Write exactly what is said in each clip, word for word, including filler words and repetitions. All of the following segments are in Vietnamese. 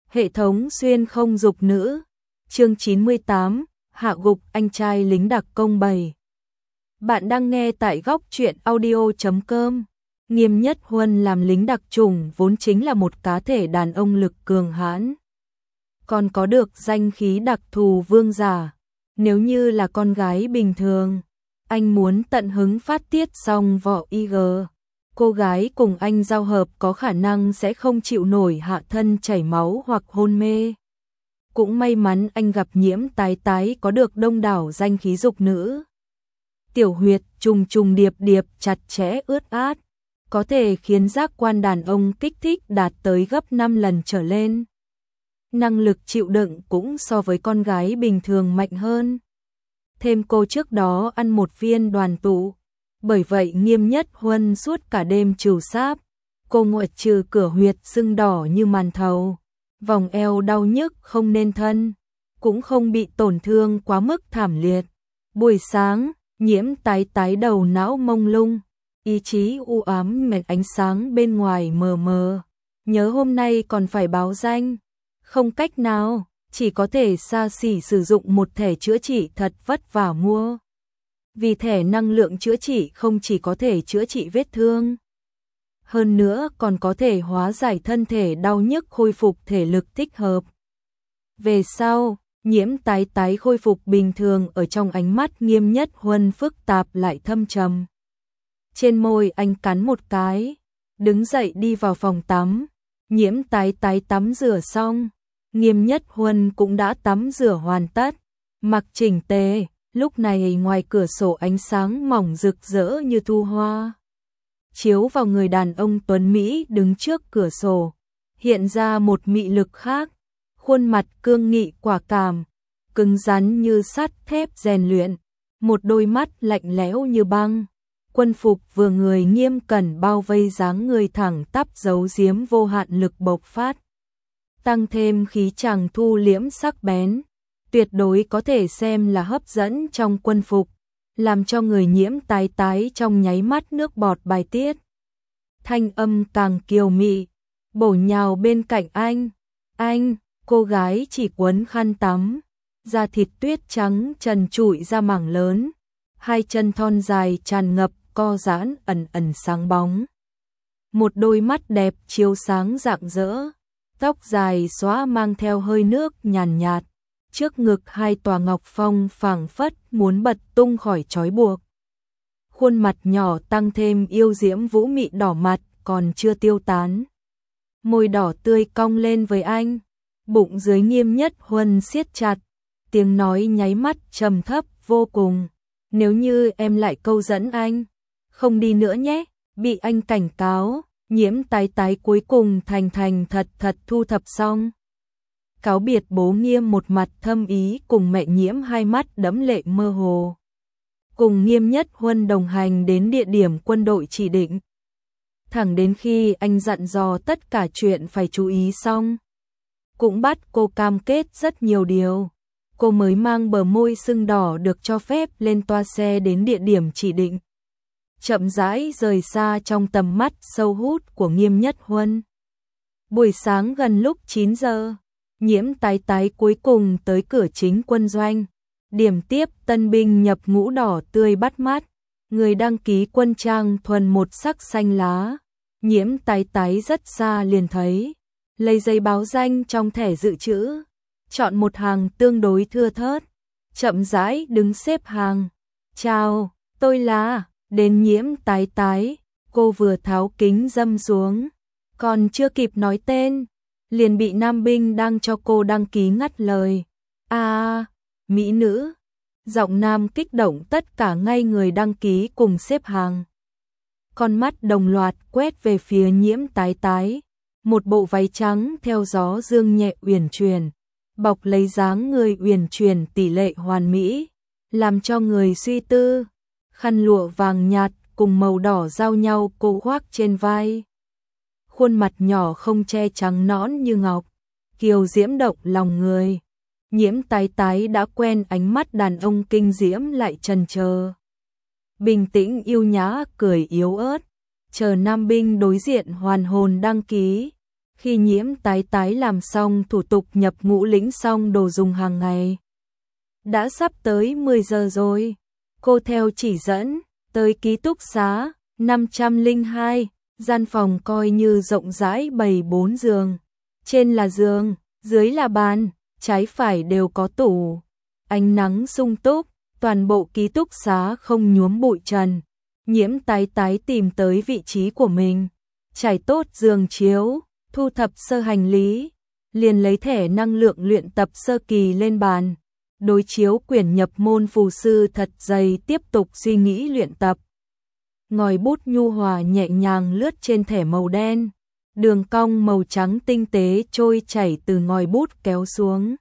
Hệ thống xuyên không dục nữ. Chương chín mươi tám, hạ gục anh trai lính đặc công bảy. Bạn đang nghe tại góc truyện audio chấm com. Nghiêm Nhất Huân làm lính đặc chủng vốn chính là một cá thể đàn ông lực cường hãn, còn có được danh khí đặc thù vương giả. Nếu như là con gái bình thường, anh muốn tận hứng phát tiết xong vỏ i giê, cô gái cùng anh giao hợp có khả năng sẽ không chịu nổi hạ thân chảy máu hoặc hôn mê. Cũng may mắn anh gặp Nhiễm Tái Tái có được đông đảo danh khí dục nữ. Tiểu huyệt trùng trùng điệp điệp chặt chẽ ướt át, có thể khiến giác quan đàn ông kích thích đạt tới gấp năm lần trở lên. Năng lực chịu đựng cũng so với con gái bình thường mạnh hơn. Thêm cô trước đó ăn một viên đoàn tụ, bởi vậy Nghiêm Nhất Huân suốt cả đêm trừ sáp. Cô ngoại trừ cửa huyệt sưng đỏ như màn thầu, vòng eo đau nhức không nên thân, cũng không bị tổn thương quá mức thảm liệt. Buổi sáng, Nhiễm Tái Tái đầu não mông lung, ý chí u ám mệt, ánh sáng bên ngoài mờ mờ. Nhớ hôm nay còn phải báo danh, không cách nào, chỉ có thể xa xỉ sử dụng một thẻ chữa trị thật vất vả mua. Vì thẻ năng lượng chữa trị không chỉ có thể chữa trị vết thương, hơn nữa còn có thể hóa giải thân thể đau nhức, khôi phục thể lực thích hợp. Về sau, Nhiễm Tái Tái khôi phục bình thường, ở trong ánh mắt Nghiêm Nhất Huân phức tạp lại thâm trầm. Trên môi anh cắn một cái, đứng dậy đi vào phòng tắm. Nhiễm Tái Tái tắm rửa xong, Nghiêm Nhất Huân cũng đã tắm rửa hoàn tất, mặc chỉnh tề. Lúc này ngoài cửa sổ ánh sáng mỏng rực rỡ như thu hoa, chiếu vào người đàn ông tuấn Mỹ đứng trước cửa sổ, hiện ra một mị lực khác. Khuôn mặt cương nghị quả cảm, cứng rắn như sắt thép rèn luyện, một đôi mắt lạnh lẽo như băng. Quân phục vừa người nghiêm cẩn bao vây dáng người thẳng tắp giấu giếm vô hạn lực bộc phát, tăng thêm khí chàng thu liễm sắc bén, tuyệt đối có thể xem là hấp dẫn trong quân phục, làm cho người Nhiễm Tái Tái trong nháy mắt nước bọt bài tiết. Thanh âm càng kiều mị, bổ nhào bên cạnh anh. Anh, cô gái chỉ quấn khăn tắm, da thịt tuyết trắng trần trụi ra mảng lớn, hai chân thon dài tràn ngập co giãn ẩn ẩn sáng bóng. Một đôi mắt đẹp chiếu sáng rạng rỡ, tóc dài xóa mang theo hơi nước nhàn nhạt, trước ngực hai tòa ngọc phong phảng phất muốn bật tung khỏi trói buộc. Khuôn mặt nhỏ tăng thêm yêu diễm vũ mị, đỏ mặt còn chưa tiêu tán, môi đỏ tươi cong lên với anh. Bụng dưới Nghiêm Nhất Huân siết chặt, tiếng nói nháy mắt trầm thấp vô cùng. Nếu như em lại câu dẫn anh, không đi nữa nhé. Bị anh cảnh cáo, Nhiễm Tái Tái cuối cùng thành thành thật thật thu thập xong. Cáo biệt bố Nghiêm một mặt thâm ý, cùng mẹ Nhiễm hai mắt đẫm lệ mơ hồ. Cùng Nghiêm Nhất Huân đồng hành đến địa điểm quân đội chỉ định. Thẳng đến khi anh dặn dò tất cả chuyện phải chú ý xong, cũng bắt cô cam kết rất nhiều điều, cô mới mang bờ môi sưng đỏ được cho phép lên toa xe đến địa điểm chỉ định, chậm rãi rời xa trong tầm mắt sâu hút của Nghiêm Nhất Huân. Buổi sáng gần lúc chín giờ, Nhiễm Tái Tái cuối cùng tới cửa chính quân doanh, điểm tiếp tân binh nhập ngũ đỏ tươi bắt mắt, người đăng ký quân trang thuần một sắc xanh lá. Nhiễm Tái Tái rất xa liền thấy, lấy giấy báo danh trong thẻ dự trữ, chọn một hàng tương đối thưa thớt, chậm rãi đứng xếp hàng. Chào, tôi là, đến Nhiễm Tái Tái. Cô vừa tháo kính dâm xuống, còn chưa kịp nói tên, liền bị nam binh đang cho cô đăng ký ngắt lời. À, mỹ nữ. Giọng nam kích động tất cả ngay người đăng ký cùng xếp hàng. Con mắt đồng loạt quét về phía Nhiễm Tái Tái. Một bộ váy trắng theo gió dương nhẹ uyển chuyển, bọc lấy dáng người uyển chuyển tỷ lệ hoàn mỹ, làm cho người suy tư. Khăn lụa vàng nhạt cùng màu đỏ giao nhau cô khoác trên vai. Khuôn mặt nhỏ không che trắng nõn như ngọc, kiều diễm động lòng người. Nhiễm Tái Tái đã quen ánh mắt đàn ông kinh diễm lại chần chờ. Bình tĩnh yêu nhã cười yếu ớt, chờ nam binh đối diện hoàn hồn đăng ký. Khi Nhiễm Tái Tái làm xong thủ tục nhập ngũ lĩnh xong đồ dùng hàng ngày. Đã sắp tới mười giờ rồi. Cô theo chỉ dẫn, tới ký túc xá, năm trăm lẻ hai, gian phòng coi như rộng rãi bày bốn giường. Trên là giường, dưới là bàn, trái phải đều có tủ. Ánh nắng sung túc, toàn bộ ký túc xá không nhuốm bụi trần. Nhiễm Tái Tái tìm tới vị trí của mình, trải tốt giường chiếu, thu thập sơ hành lý, liền lấy thẻ năng lượng luyện tập sơ kỳ lên bàn, đối chiếu quyển nhập môn phù sư thật dày tiếp tục suy nghĩ luyện tập. Ngòi bút nhu hòa nhẹ nhàng lướt trên thẻ màu đen, đường cong màu trắng tinh tế trôi chảy từ ngòi bút kéo xuống.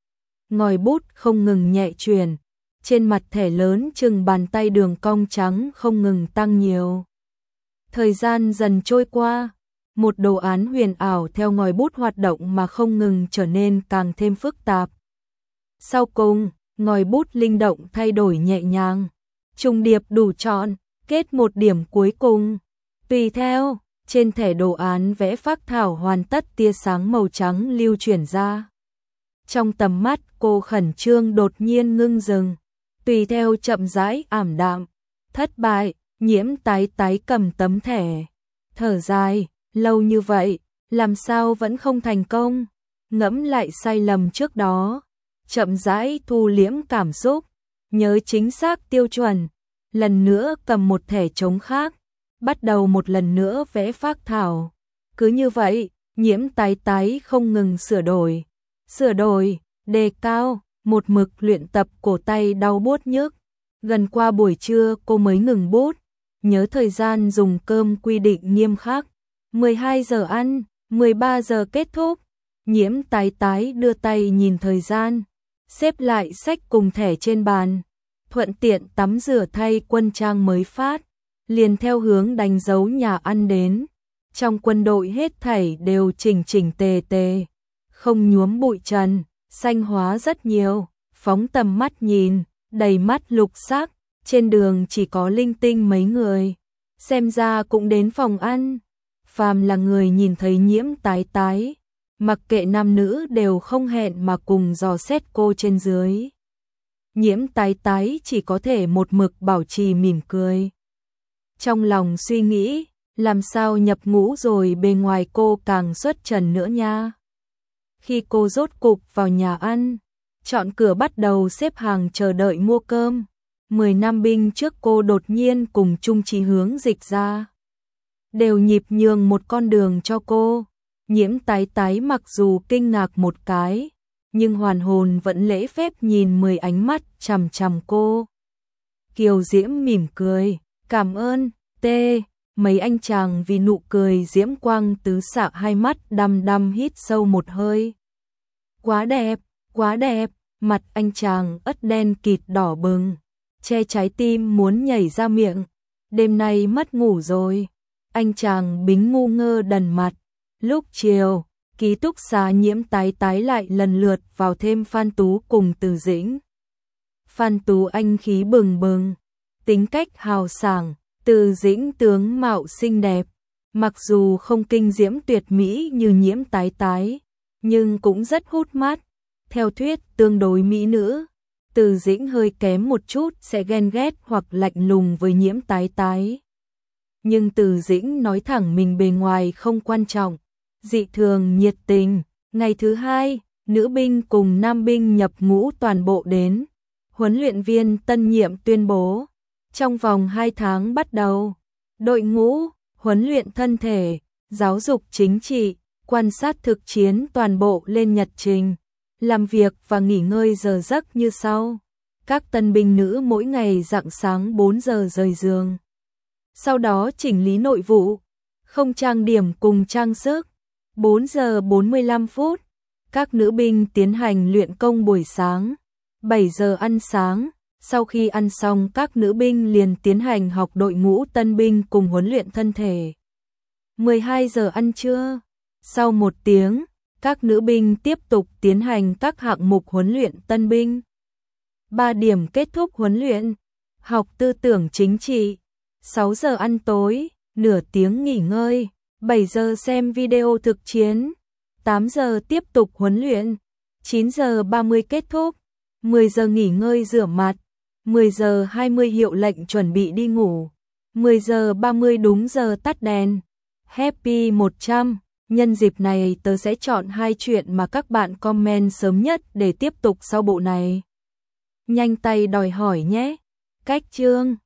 Ngòi bút không ngừng nhẹ chuyển, trên mặt thẻ lớn chừng bàn tay đường cong trắng không ngừng tăng nhiều. Thời gian dần trôi qua, một đồ án huyền ảo theo ngòi bút hoạt động mà không ngừng trở nên càng thêm phức tạp. Sau cùng, ngòi bút linh động thay đổi nhẹ nhàng, trùng điệp đủ trọn, kết một điểm cuối cùng. Tùy theo, trên thẻ đồ án vẽ phác thảo hoàn tất tia sáng màu trắng lưu chuyển ra. Trong tầm mắt cô khẩn trương đột nhiên ngưng dừng, tùy theo chậm rãi ảm đạm. Thất bại, Nhiễm Tái Tái cầm tấm thẻ, thở dài, lâu như vậy, làm sao vẫn không thành công. Ngẫm lại sai lầm trước đó, chậm rãi thu liễm cảm xúc, nhớ chính xác tiêu chuẩn, lần nữa cầm một thẻ trống khác, bắt đầu một lần nữa vẽ phác thảo. Cứ như vậy, Nhiễm Tái Tái không ngừng sửa đổi, sửa đổi, đề cao, một mực luyện tập cổ tay đau buốt nhức. Gần qua buổi trưa cô mới ngừng bút, nhớ thời gian dùng cơm quy định nghiêm khắc, mười hai giờ ăn, mười ba giờ kết thúc. Nhiễm Tái Tái đưa tay nhìn thời gian, xếp lại sách cùng thẻ trên bàn, thuận tiện tắm rửa thay quân trang mới phát, liền theo hướng đánh dấu nhà ăn đến. Trong quân đội hết thảy đều chỉnh chỉnh tề tề, không nhuốm bụi trần, xanh hóa rất nhiều, phóng tầm mắt nhìn, đầy mắt lục sắc, trên đường chỉ có linh tinh mấy người, xem ra cũng đến phòng ăn. Phàm là người nhìn thấy Nhiễm Tái Tái, mặc kệ nam nữ đều không hẹn mà cùng dò xét cô trên dưới. Nhiễm Tái Tái chỉ có thể một mực bảo trì mỉm cười. Trong lòng suy nghĩ, làm sao nhập ngũ rồi bề ngoài cô càng xuất trần nữa nha. Khi cô rốt cục vào nhà ăn, chọn cửa bắt đầu xếp hàng chờ đợi mua cơm, mười nam binh trước cô đột nhiên cùng chung chí hướng dịch ra, đều nhịp nhường một con đường cho cô. Nhiễm Tái Tái mặc dù kinh ngạc một cái, nhưng hoàn hồn vẫn lễ phép nhìn mười ánh mắt chằm chằm cô. Kiều Diễm mỉm cười, cảm ơn, tê. Mấy anh chàng vì nụ cười diễm quang tứ xạ hai mắt đăm đăm hít sâu một hơi. Quá đẹp, quá đẹp, mặt anh chàng ất đen kịt đỏ bừng, che trái tim muốn nhảy ra miệng. Đêm nay mất ngủ rồi. Anh chàng bính ngu ngơ đần mặt. Lúc chiều, ký túc xá Nhiễm Tái Tái lại lần lượt vào thêm Phan Tú cùng Từ Dĩnh. Phan Tú anh khí bừng bừng, tính cách hào sảng, Từ Dĩnh tướng mạo xinh đẹp, mặc dù không kinh diễm tuyệt mỹ như Nhiễm Tái Tái, nhưng cũng rất hút mắt. Theo thuyết tương đối mỹ nữ, Từ Dĩnh hơi kém một chút sẽ ghen ghét hoặc lạnh lùng với Nhiễm Tái Tái. Nhưng Từ Dĩnh nói thẳng mình bề ngoài không quan trọng, dị thường nhiệt tình. Ngày thứ hai, nữ binh cùng nam binh nhập ngũ toàn bộ đến. Huấn luyện viên tân nhiệm tuyên bố, trong vòng hai tháng bắt đầu, đội ngũ, huấn luyện thân thể, giáo dục chính trị, quan sát thực chiến toàn bộ lên nhật trình, làm việc và nghỉ ngơi giờ giấc như sau. Các tân binh nữ mỗi ngày rạng sáng bốn giờ rời giường. Sau đó chỉnh lý nội vụ, không trang điểm cùng trang sức. bốn giờ bốn mươi lăm phút, các nữ binh tiến hành luyện công buổi sáng. bảy giờ ăn sáng, sau khi ăn xong các nữ binh liền tiến hành học đội ngũ tân binh cùng huấn luyện thân thể. mười hai giờ ăn trưa, sau một tiếng, các nữ binh tiếp tục tiến hành các hạng mục huấn luyện tân binh. ba điểm kết thúc huấn luyện, học tư tưởng chính trị. sáu giờ ăn tối, nửa tiếng nghỉ ngơi, bảy giờ xem video thực chiến, tám giờ tiếp tục huấn luyện, chín giờ ba mươi kết thúc, mười giờ nghỉ ngơi rửa mặt, mười giờ hai mươi hiệu lệnh chuẩn bị đi ngủ, mười giờ ba mươi đúng giờ tắt đèn. Happy một trăm, nhân dịp này tớ sẽ chọn hai chuyện mà các bạn comment sớm nhất để tiếp tục sau bộ này. Nhanh tay đòi hỏi nhé. Cách chương